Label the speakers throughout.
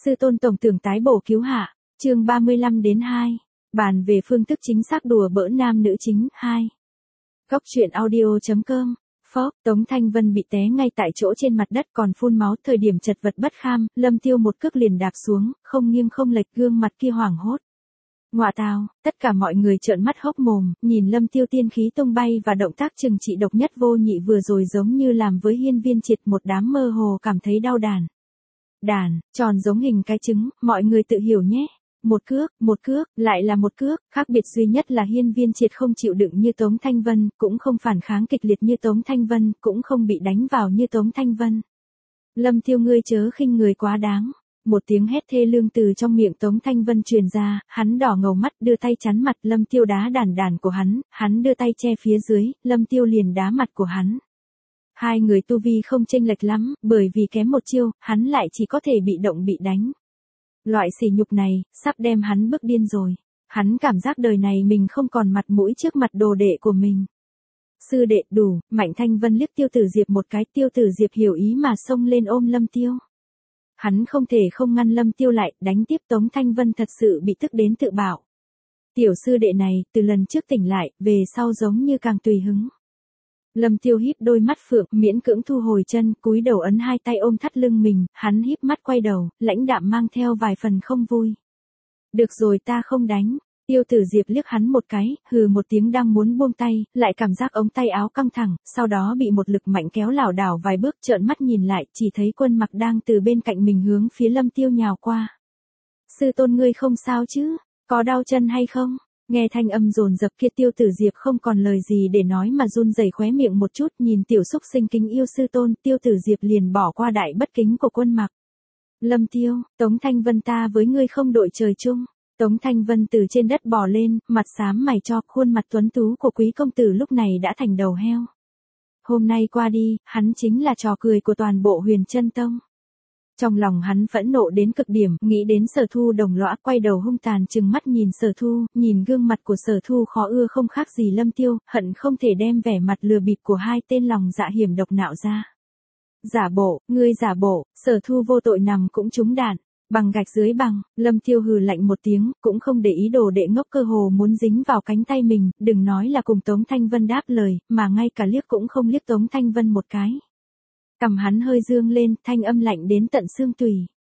Speaker 1: Sư tôn tổng tưởng tái bổ cứu hạ, chương 35-2, bàn về phương thức chính xác đùa bỡn nam nữ chính, 2. Góc truyện audio.com, phó, Tống Thanh Vân bị té ngay tại chỗ trên mặt đất còn phun máu, thời điểm chật vật bất kham, Lâm Tiêu một cước liền đạp xuống, không nghiêng không lệch, gương mặt kia hoảng hốt. Ngoạ tào, tất cả mọi người trợn mắt hốc mồm, nhìn Lâm Tiêu tiên khí tung bay và động tác trừng trị độc nhất vô nhị vừa rồi giống như làm với Hiên Viên Triệt, một đám mơ hồ cảm thấy đau đàn. Đàn, tròn giống hình cái trứng, mọi người tự hiểu nhé. Một cước, lại là một cước, khác biệt duy nhất là Hiên Viên Triệt không chịu đựng như Tống Thanh Vân, cũng không phản kháng kịch liệt như Tống Thanh Vân, cũng không bị đánh vào như Tống Thanh Vân. Lâm Tiêu, ngươi chớ khinh người quá đáng. Một tiếng hét thê lương từ trong miệng Tống Thanh Vân truyền ra, hắn đỏ ngầu mắt đưa tay chắn mặt Lâm Tiêu đá đàn của hắn đưa tay che phía dưới, Lâm Tiêu liền đá mặt của hắn. Hai người tu vi không chênh lệch lắm, bởi vì kém một chiêu, hắn lại chỉ có thể bị động bị đánh. Loại sỉ nhục này, sắp đem hắn bức điên rồi. Hắn cảm giác đời này mình không còn mặt mũi trước mặt đồ đệ của mình. Sư đệ đủ, Mạnh Thanh Vân liếc Tiêu Tử Diệp một cái, Tiêu Tử Diệp hiểu ý mà xông lên ôm Lâm Tiêu. Hắn không thể không ngăn Lâm Tiêu lại, đánh tiếp Tống Thanh Vân thật sự bị tức đến tự bảo. Tiểu sư đệ này, từ lần trước tỉnh lại, về sau giống như càng tùy hứng. Lâm Tiêu híp đôi mắt phượng, miễn cưỡng thu hồi chân, cúi đầu ấn hai tay ôm thắt lưng mình, hắn híp mắt quay đầu, lãnh đạm mang theo vài phần không vui. Được rồi, ta không đánh. Tiêu Tử Diệp liếc hắn một cái, hừ một tiếng đang muốn buông tay, lại cảm giác ống tay áo căng thẳng, sau đó bị một lực mạnh kéo lảo đảo vài bước, trợn mắt nhìn lại, chỉ thấy Quân Mặc đang từ bên cạnh mình hướng phía Lâm Tiêu nhào qua. Sư tôn, ngươi không sao chứ? Có đau chân hay không? Nghe thanh âm dồn dập kia, Tiêu Tử Diệp không còn lời gì để nói mà run rẩy khóe miệng một chút, nhìn tiểu xúc sinh kính yêu sư tôn, Tiêu Tử Diệp liền bỏ qua đại bất kính của Quân Mặc. Lâm Tiêu, Tống Thanh Vân ta với ngươi không đội trời chung. Tống Thanh Vân từ trên đất bò lên, mặt xám mày cho, khuôn mặt tuấn tú của quý công tử lúc này đã thành đầu heo. Hôm nay qua đi, hắn chính là trò cười của toàn bộ Huyền Chân Tông. Trong lòng hắn phẫn nộ đến cực điểm, nghĩ đến Sở Thu đồng lõa, quay đầu hung tàn trừng mắt nhìn Sở Thu, nhìn gương mặt của Sở Thu khó ưa không khác gì Lâm Tiêu, hận không thể đem vẻ mặt lừa bịp của hai tên lòng dạ hiểm độc nạo ra. Giả bộ, ngươi giả bộ, Sở Thu vô tội nằm cũng trúng đạn. Bằng gạch dưới bằng, Lâm Tiêu hừ lạnh một tiếng, cũng không để ý đồ đệ ngốc cơ hồ muốn dính vào cánh tay mình, đừng nói là cùng Tống Thanh Vân đáp lời, mà ngay cả liếc cũng không liếc Tống Thanh Vân một cái. Cằm hắn hơi dương lên, thanh âm lạnh đến tận xương tùy.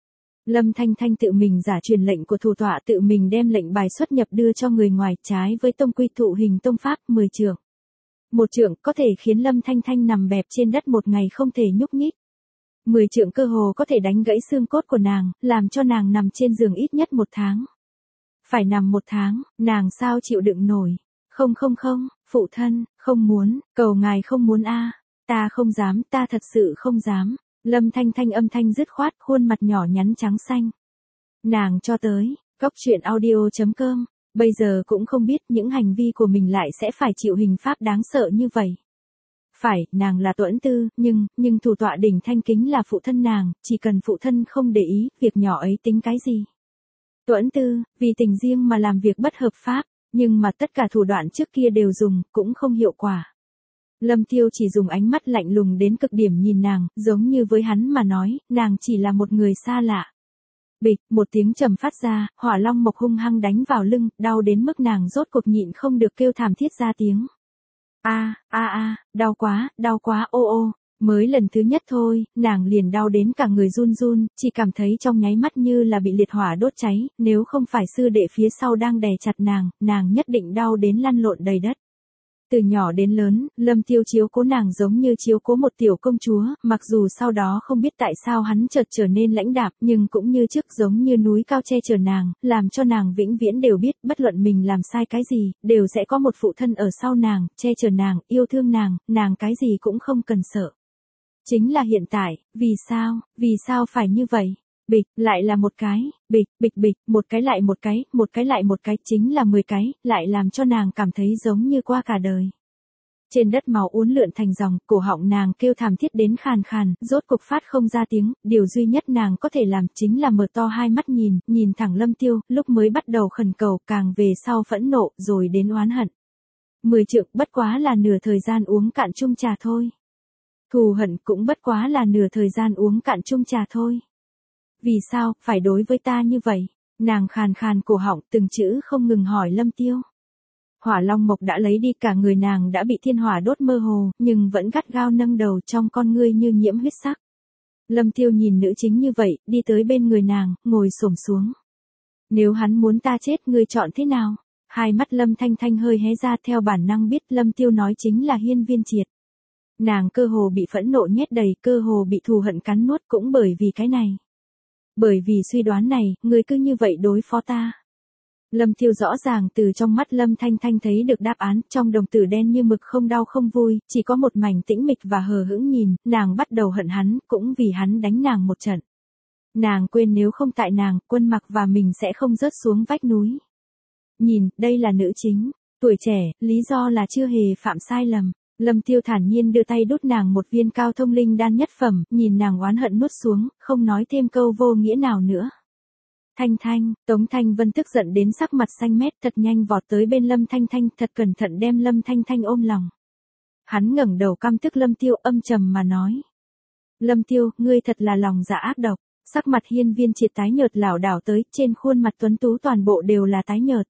Speaker 1: Lâm Thanh Thanh tự mình giả truyền lệnh của thủ tọa, tự mình đem lệnh bài xuất nhập đưa cho người ngoài, trái với tông quy thụ hình tông pháp 10 trượng. Một trượng có thể khiến Lâm Thanh Thanh nằm bẹp trên đất một ngày không thể nhúc nhích. 10 trượng cơ hồ có thể đánh gãy xương cốt của nàng, làm cho nàng nằm trên giường ít nhất 1 tháng. Phải nằm 1 tháng, nàng sao chịu đựng nổi. Không, phụ thân, không muốn, cầu ngài không muốn a. Ta không dám, ta thật sự không dám. Lâm Thanh Thanh âm thanh dứt khoát, khuôn mặt nhỏ nhắn trắng xanh. Nàng cho tới, góc truyện audio.com, bây giờ cũng không biết những hành vi của mình lại sẽ phải chịu hình pháp đáng sợ như vậy. Phải, nàng là Tuẫn Tư, nhưng thủ tọa đỉnh thanh kính là phụ thân nàng, chỉ cần phụ thân không để ý, việc nhỏ ấy tính cái gì. Tuẫn Tư, vì tình riêng mà làm việc bất hợp pháp, nhưng mà tất cả thủ đoạn trước kia đều dùng, cũng không hiệu quả. Lâm Tiêu chỉ dùng ánh mắt lạnh lùng đến cực điểm nhìn nàng, giống như với hắn mà nói, nàng chỉ là một người xa lạ. Bịch, một tiếng trầm phát ra, hỏa long mộc hung hăng đánh vào lưng, đau đến mức nàng rốt cuộc nhịn không được kêu thảm thiết ra tiếng. Đau quá, ô, mới lần thứ nhất thôi, nàng liền đau đến cả người run run, chỉ cảm thấy trong nháy mắt như là bị liệt hỏa đốt cháy, nếu không phải sư đệ phía sau đang đè chặt nàng nhất định đau đến lăn lộn đầy đất. Từ nhỏ đến lớn, Lâm Tiêu chiếu cố nàng giống như chiếu cố một tiểu công chúa, mặc dù sau đó không biết tại sao hắn chợt trở nên lãnh đạm, nhưng cũng như trước giống như núi cao che chở nàng, làm cho nàng vĩnh viễn đều biết, bất luận mình làm sai cái gì, đều sẽ có một phụ thân ở sau nàng, che chở nàng, yêu thương nàng cái gì cũng không cần sợ. Chính là hiện tại, vì sao phải như vậy? Bịch, lại là một cái, bịch, một cái lại một cái, chính là 10 cái, lại làm cho nàng cảm thấy giống như qua cả đời. Trên đất máu uốn lượn thành dòng, cổ họng nàng kêu thảm thiết đến khàn khàn, rốt cục phát không ra tiếng, điều duy nhất nàng có thể làm chính là mở to hai mắt nhìn thẳng Lâm Tiêu, lúc mới bắt đầu khẩn cầu, càng về sau phẫn nộ, rồi đến oán hận. 10 trượng bất quá là nửa thời gian uống cạn chung trà thôi. Thù hận cũng bất quá là nửa thời gian uống cạn chung trà thôi. Vì sao, phải đối với ta như vậy? Nàng khàn khàn cổ họng từng chữ không ngừng hỏi Lâm Tiêu. Hỏa long mộc đã lấy đi cả người nàng đã bị thiên hỏa đốt mơ hồ, nhưng vẫn gắt gao nâng đầu trong con ngươi như nhiễm huyết sắc. Lâm Tiêu nhìn nữ chính như vậy, đi tới bên người nàng, ngồi xổm xuống. Nếu hắn muốn ta chết ngươi chọn thế nào? Hai mắt Lâm Thanh Thanh hơi hé ra theo bản năng biết Lâm Tiêu nói chính là Hiên Viên Triệt. Nàng cơ hồ bị phẫn nộ nhét đầy, cơ hồ bị thù hận cắn nuốt cũng bởi vì cái này. Bởi vì suy đoán này, ngươi cứ như vậy đối phó ta. Lâm Tiêu rõ ràng từ trong mắt Lâm Thanh Thanh thấy được đáp án, trong đồng tử đen như mực không đau không vui, chỉ có một mảnh tĩnh mịch và hờ hững nhìn, nàng bắt đầu hận hắn, cũng vì hắn đánh nàng một trận. Nàng quên nếu không tại nàng, Quân Mặc và mình sẽ không rớt xuống vách núi. Nhìn, đây là nữ chính, tuổi trẻ, lý do là chưa hề phạm sai lầm. Lâm Tiêu thản nhiên đưa tay đút nàng một viên cao thông linh đan nhất phẩm, nhìn nàng oán hận nuốt xuống, không nói thêm câu vô nghĩa nào nữa. Thanh Thanh, Tống Thanh Vân tức giận đến sắc mặt xanh mét thật nhanh vọt tới bên Lâm Thanh Thanh thật cẩn thận đem Lâm Thanh Thanh ôm lòng. Hắn ngẩng đầu căm tức Lâm Tiêu âm trầm mà nói. Lâm Tiêu, ngươi thật là lòng dạ ác độc, sắc mặt Hiên Viên Triệt tái nhợt lảo đảo tới, trên khuôn mặt tuấn tú toàn bộ đều là tái nhợt.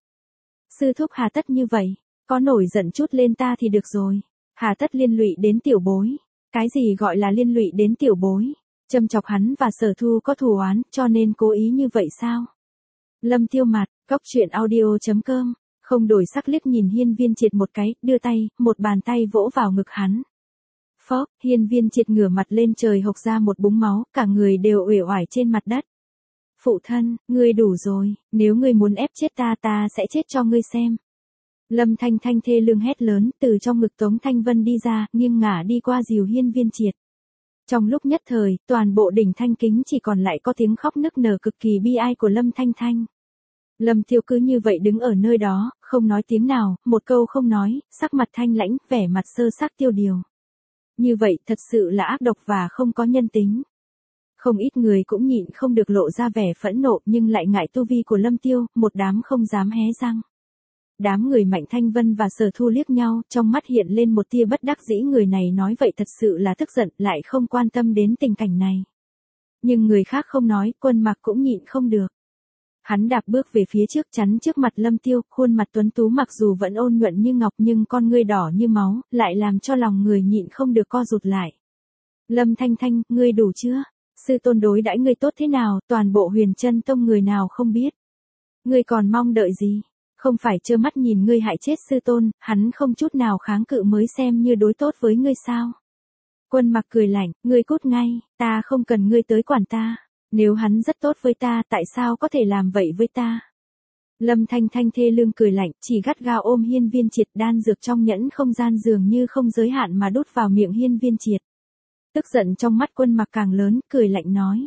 Speaker 1: Sư thúc hà tất như vậy, có nổi giận chút lên ta thì được rồi, hà tất liên lụy đến tiểu bối, cái gì gọi là liên lụy đến tiểu bối? Châm chọc hắn và Sở Thu có thù oán, cho nên cố ý như vậy sao? Lâm Tiêu mặt, góc truyện audio.com, không đổi sắc liếc nhìn Hiên Viên Triệt một cái, đưa tay, một bàn tay vỗ vào ngực hắn. Phốc, Hiên Viên Triệt ngửa mặt lên trời hộc ra một búng máu, cả người đều uể oải trên mặt đất. Phụ thân, ngươi đủ rồi, nếu ngươi muốn ép chết ta ta sẽ chết cho ngươi xem. Lâm Thanh Thanh thê lương hét lớn, từ trong ngực Tống Thanh Vân đi ra, nghiêng ngả đi qua dìu Hiên Viên Triệt. Trong lúc nhất thời, toàn bộ đỉnh Thanh Kính chỉ còn lại có tiếng khóc nức nở cực kỳ bi ai của Lâm Thanh Thanh. Lâm Tiêu cứ như vậy đứng ở nơi đó, không nói tiếng nào, một câu không nói, sắc mặt thanh lãnh, vẻ mặt sơ xác tiêu điều. Như vậy thật sự là ác độc và không có nhân tính. Không ít người cũng nhịn không được lộ ra vẻ phẫn nộ nhưng lại ngại tu vi của Lâm Tiêu, một đám không dám hé răng. Đám người Mạnh Thanh Vân và Sở Thu liếc nhau, trong mắt hiện lên một tia bất đắc dĩ người này nói vậy thật sự là tức giận, lại không quan tâm đến tình cảnh này. Nhưng người khác không nói, Quân Mặc cũng nhịn không được. Hắn đạp bước về phía trước chắn trước mặt Lâm Tiêu, khuôn mặt tuấn tú mặc dù vẫn ôn nhuận như ngọc nhưng con ngươi đỏ như máu, lại làm cho lòng người nhịn không được co rụt lại. Lâm Thanh Thanh, ngươi đủ chưa? Sư tôn đối đãi ngươi tốt thế nào, toàn bộ Huyền Chân Tông người nào không biết. Ngươi còn mong đợi gì? Không phải trơ mắt nhìn ngươi hại chết sư tôn, hắn không chút nào kháng cự mới xem như đối tốt với ngươi sao. Quân Mặc cười lạnh, ngươi cút ngay, ta không cần ngươi tới quản ta. Nếu hắn rất tốt với ta, tại sao có thể làm vậy với ta? Lâm Thanh Thanh thê lương cười lạnh, chỉ gắt gao ôm Hiên Viên Triệt, đan dược trong nhẫn không gian dường như không giới hạn mà đút vào miệng Hiên Viên Triệt. Tức giận trong mắt Quân Mặc càng lớn, cười lạnh nói.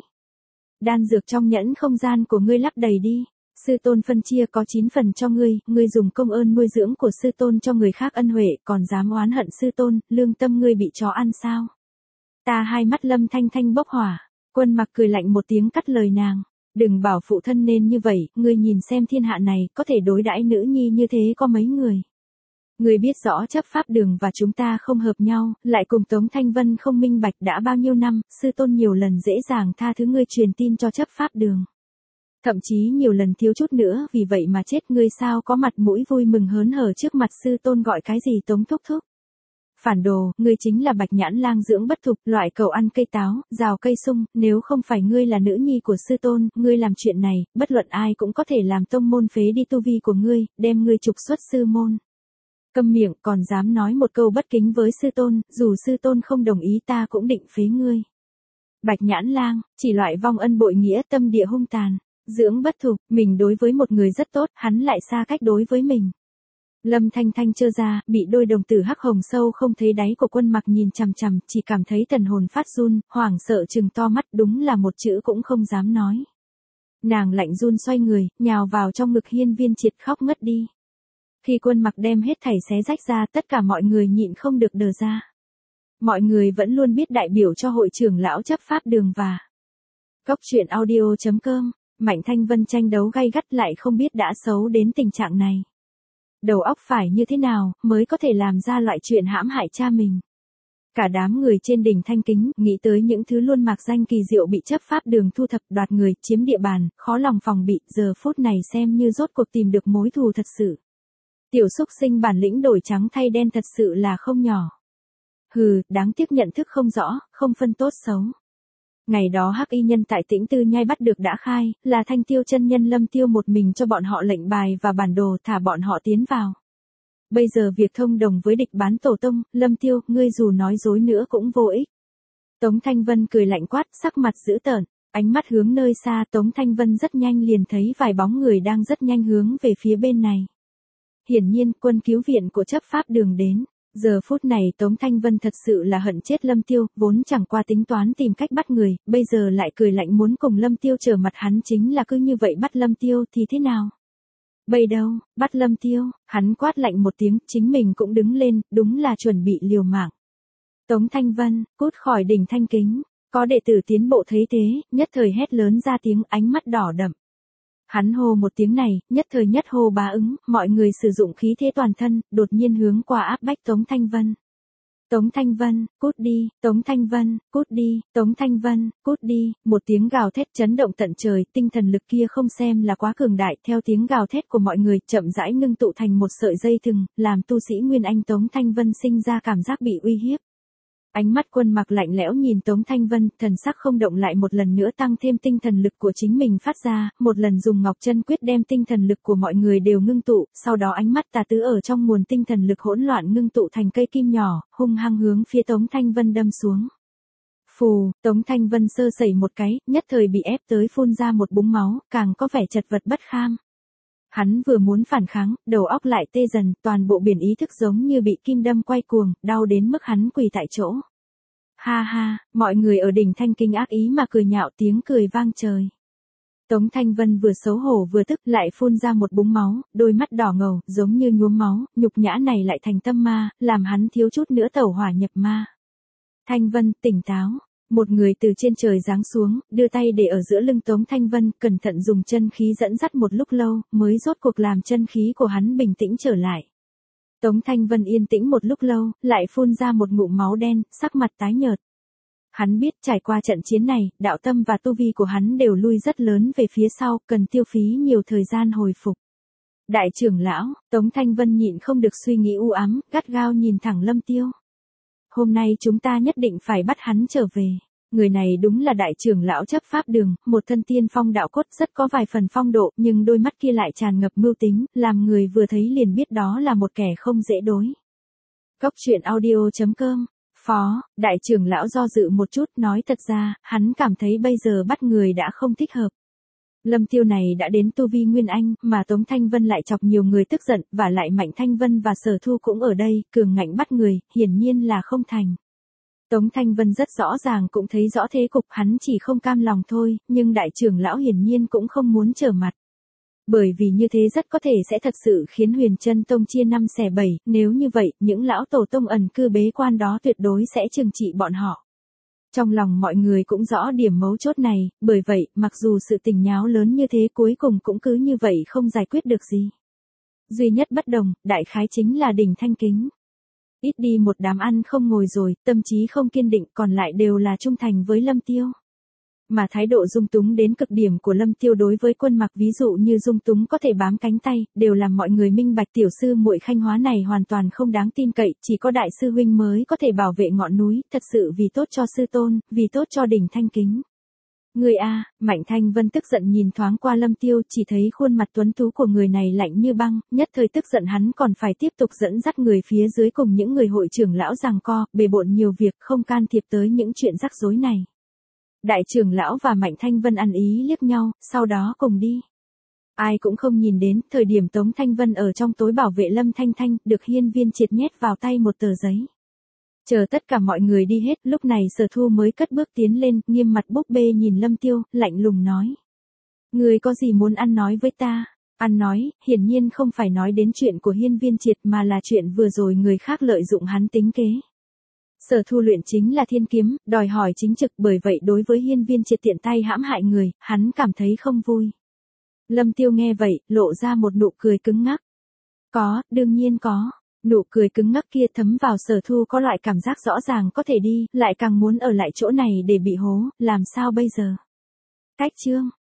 Speaker 1: Đan dược trong nhẫn không gian của ngươi lắp đầy đi. Sư tôn phân chia có 9 phần cho ngươi, ngươi dùng công ơn nuôi dưỡng của sư tôn cho người khác ân huệ, còn dám oán hận sư tôn, lương tâm ngươi bị chó ăn sao? Ta hai mắt Lâm Thanh Thanh bốc hỏa, Quân Mặc cười lạnh một tiếng cắt lời nàng. Đừng bảo phụ thân nên như vậy, ngươi nhìn xem thiên hạ này, có thể đối đãi nữ nhi như thế có mấy người. Ngươi biết rõ chấp pháp đường và chúng ta không hợp nhau, lại cùng Tống Thanh Vân không minh bạch đã bao nhiêu năm, sư tôn nhiều lần dễ dàng tha thứ ngươi truyền tin cho chấp pháp đường. Thậm chí nhiều lần thiếu chút nữa vì vậy mà chết ngươi sao có mặt mũi vui mừng hớn hở trước mặt sư tôn gọi cái gì Tống thúc thúc. Phản đồ, ngươi chính là Bạch Nhãn Lang dưỡng bất thục, loại cầu ăn cây táo, rào cây sung, nếu không phải ngươi là nữ nhi của sư tôn, ngươi làm chuyện này, bất luận ai cũng có thể làm tông môn phế đi tu vi của ngươi, đem ngươi trục xuất sư môn. Câm miệng, còn dám nói một câu bất kính với sư tôn, dù sư tôn không đồng ý ta cũng định phế ngươi. Bạch Nhãn Lang, chỉ loại vong ân bội nghĩa tâm địa hung tàn. Dưỡng bất thục, mình đối với một người rất tốt, hắn lại xa cách đối với mình. Lâm Thanh Thanh trơ ra, bị đôi đồng tử hắc hồng sâu không thấy đáy của Quân Mặc nhìn chằm chằm, chỉ cảm thấy thần hồn phát run, hoảng sợ trừng to mắt, đúng là một chữ cũng không dám nói. Nàng lạnh run xoay người, nhào vào trong ngực Hiên Viên Triệt khóc ngất đi. Khi Quân Mặc đem hết thảy xé rách ra, tất cả mọi người nhịn không được đờ ra. Mọi người vẫn luôn biết đại biểu cho hội trưởng lão chấp pháp đường và góc truyện audio.com. Mạnh Thanh Vân tranh đấu gay gắt lại không biết đã xấu đến tình trạng này. Đầu óc phải như thế nào mới có thể làm ra loại chuyện hãm hại cha mình. Cả đám người trên đỉnh Thanh Kính, nghĩ tới những thứ luôn mạc danh kỳ diệu bị chấp pháp đường thu thập đoạt người, chiếm địa bàn, khó lòng phòng bị, giờ phút này xem như rốt cuộc tìm được mối thù thật sự. Tiểu xúc sinh bản lĩnh đổi trắng thay đen thật sự là không nhỏ. Hừ, đáng tiếc nhận thức không rõ, không phân tốt xấu. Ngày đó hắc y nhân tại Tĩnh Tư Nhai bắt được đã khai, là Thanh Tiêu chân nhân Lâm Tiêu một mình cho bọn họ lệnh bài và bản đồ thả bọn họ tiến vào. Bây giờ việc thông đồng với địch bán tổ tông, Lâm Tiêu, ngươi dù nói dối nữa cũng vô ích. Tống Thanh Vân cười lạnh quát, sắc mặt dữ tợn, ánh mắt hướng nơi xa. Tống Thanh Vân rất nhanh liền thấy vài bóng người đang rất nhanh hướng về phía bên này. Hiển nhiên, quân cứu viện của chấp pháp đường đến. Giờ phút này Tống Thanh Vân thật sự là hận chết Lâm Tiêu, vốn chẳng qua tính toán tìm cách bắt người, bây giờ lại cười lạnh muốn cùng Lâm Tiêu trở mặt, hắn chính là cứ như vậy bắt Lâm Tiêu thì thế nào? Bây đâu, bắt Lâm Tiêu, hắn quát lạnh một tiếng, chính mình cũng đứng lên, đúng là chuẩn bị liều mạng. Tống Thanh Vân, cút khỏi đỉnh Thanh Kính, có đệ tử tiến bộ thấy thế, nhất thời hét lớn ra tiếng, ánh mắt đỏ đậm. Hắn hô một tiếng này, nhất thời nhất hô bá ứng, mọi người sử dụng khí thế toàn thân, đột nhiên hướng qua áp bách Tống Thanh Vân. Tống Thanh Vân, cút đi, Tống Thanh Vân, cút đi, Tống Thanh Vân, cút đi, một tiếng gào thét chấn động tận trời, tinh thần lực kia không xem là quá cường đại, theo tiếng gào thét của mọi người, chậm rãi ngưng tụ thành một sợi dây thừng, làm tu sĩ Nguyên Anh Tống Thanh Vân sinh ra cảm giác bị uy hiếp. Ánh mắt Quân Mặc lạnh lẽo nhìn Tống Thanh Vân, thần sắc không động, lại một lần nữa tăng thêm tinh thần lực của chính mình phát ra, một lần dùng Ngọc Chân Quyết đem tinh thần lực của mọi người đều ngưng tụ, sau đó ánh mắt tà tứ ở trong nguồn tinh thần lực hỗn loạn ngưng tụ thành cây kim nhỏ, hung hăng hướng phía Tống Thanh Vân đâm xuống. Phù, Tống Thanh Vân sơ sẩy một cái, nhất thời bị ép tới phun ra một búng máu, càng có vẻ chật vật bất kham. Hắn vừa muốn phản kháng, đầu óc lại tê dần, toàn bộ biển ý thức giống như bị kim đâm quay cuồng, đau đến mức hắn quỳ tại chỗ. Ha ha, mọi người ở đỉnh Thanh Kính ác ý mà cười nhạo, tiếng cười vang trời. Tống Thanh Vân vừa xấu hổ vừa tức, lại phun ra một búng máu, đôi mắt đỏ ngầu, giống như nhuốm máu, nhục nhã này lại thành tâm ma, làm hắn thiếu chút nữa tẩu hỏa nhập ma. Thanh Vân, tỉnh táo. Một người từ trên trời giáng xuống, đưa tay để ở giữa lưng Tống Thanh Vân, cẩn thận dùng chân khí dẫn dắt một lúc lâu, mới rốt cuộc làm chân khí của hắn bình tĩnh trở lại. Tống Thanh Vân yên tĩnh một lúc lâu, lại phun ra một ngụm máu đen, sắc mặt tái nhợt. Hắn biết trải qua trận chiến này, đạo tâm và tu vi của hắn đều lui rất lớn về phía sau, cần tiêu phí nhiều thời gian hồi phục. Đại trưởng lão, Tống Thanh Vân nhịn không được suy nghĩ u ám, gắt gao nhìn thẳng Lâm Tiêu. Hôm nay chúng ta nhất định phải bắt hắn trở về. Người này đúng là đại trưởng lão chấp pháp đường, một thân tiên phong đạo cốt, rất có vài phần phong độ, nhưng đôi mắt kia lại tràn ngập mưu tính, làm người vừa thấy liền biết đó là một kẻ không dễ đối. Cốc truyện audio.com. Phó, đại trưởng lão do dự một chút, nói thật ra, hắn cảm thấy bây giờ bắt người đã không thích hợp. Lâm Tiêu này đã đến tu vi Nguyên Anh, mà Tống Thanh Vân lại chọc nhiều người tức giận, và lại Mạnh Thanh Vân và Sở Thu cũng ở đây, cường ngạnh bắt người, hiển nhiên là không thành. Tống Thanh Vân rất rõ ràng cũng thấy rõ thế cục, hắn chỉ không cam lòng thôi, nhưng đại trưởng lão hiển nhiên cũng không muốn trở mặt. Bởi vì như thế rất có thể sẽ thật sự khiến Huyền Chân Tông chia 5 xẻ 7, nếu như vậy, những lão tổ tông ẩn cư bế quan đó tuyệt đối sẽ trừng trị bọn họ. Trong lòng mọi người cũng rõ điểm mấu chốt này, bởi vậy, mặc dù sự tình nháo lớn như thế cuối cùng cũng cứ như vậy không giải quyết được gì. Duy nhất bất đồng, đại khái chính là đỉnh Thanh Kính. Ít đi một đám ăn không ngồi rồi, tâm trí không kiên định, còn lại đều là trung thành với Lâm Tiêu. Mà thái độ dung túng đến cực điểm của Lâm Tiêu đối với Quân Mặc, ví dụ như dung túng có thể bám cánh tay, đều làm mọi người minh bạch tiểu sư muội Khanh Hóa này hoàn toàn không đáng tin cậy, chỉ có đại sư huynh mới có thể bảo vệ ngọn núi, thật sự vì tốt cho sư tôn, vì tốt cho đỉnh Thanh Kính. Người a, Mạnh Thanh Vân tức giận nhìn thoáng qua Lâm Tiêu, chỉ thấy khuôn mặt tuấn tú của người này lạnh như băng, nhất thời tức giận hắn còn phải tiếp tục dẫn dắt người phía dưới cùng những người hội trưởng lão giằng co, bề bộn nhiều việc, không can thiệp tới những chuyện rắc rối này. Đại trưởng lão và Mạnh Thanh Vân ăn ý liếc nhau, sau đó cùng đi. Ai cũng không nhìn đến, thời điểm Tống Thanh Vân ở trong tối bảo vệ Lâm Thanh Thanh, được Hiên Viên Triệt nhét vào tay một tờ giấy. Chờ tất cả mọi người đi hết, lúc này Sở Thu mới cất bước tiến lên, nghiêm mặt búp bê nhìn Lâm Tiêu, lạnh lùng nói. Người có gì muốn ăn nói với ta? Ăn nói, hiển nhiên không phải nói đến chuyện của Hiên Viên Triệt mà là chuyện vừa rồi người khác lợi dụng hắn tính kế. Sở Thu luyện chính là thiên kiếm, đòi hỏi chính trực, bởi vậy đối với Hiên Viên Triệt tiện tay hãm hại người, hắn cảm thấy không vui. Lâm Tiêu nghe vậy, lộ ra một nụ cười cứng ngắc. Có, đương nhiên có. Nụ cười cứng ngắc kia thấm vào Sở Thu có loại cảm giác rõ ràng có thể đi, lại càng muốn ở lại chỗ này để bị hố, làm sao bây giờ? Cách chương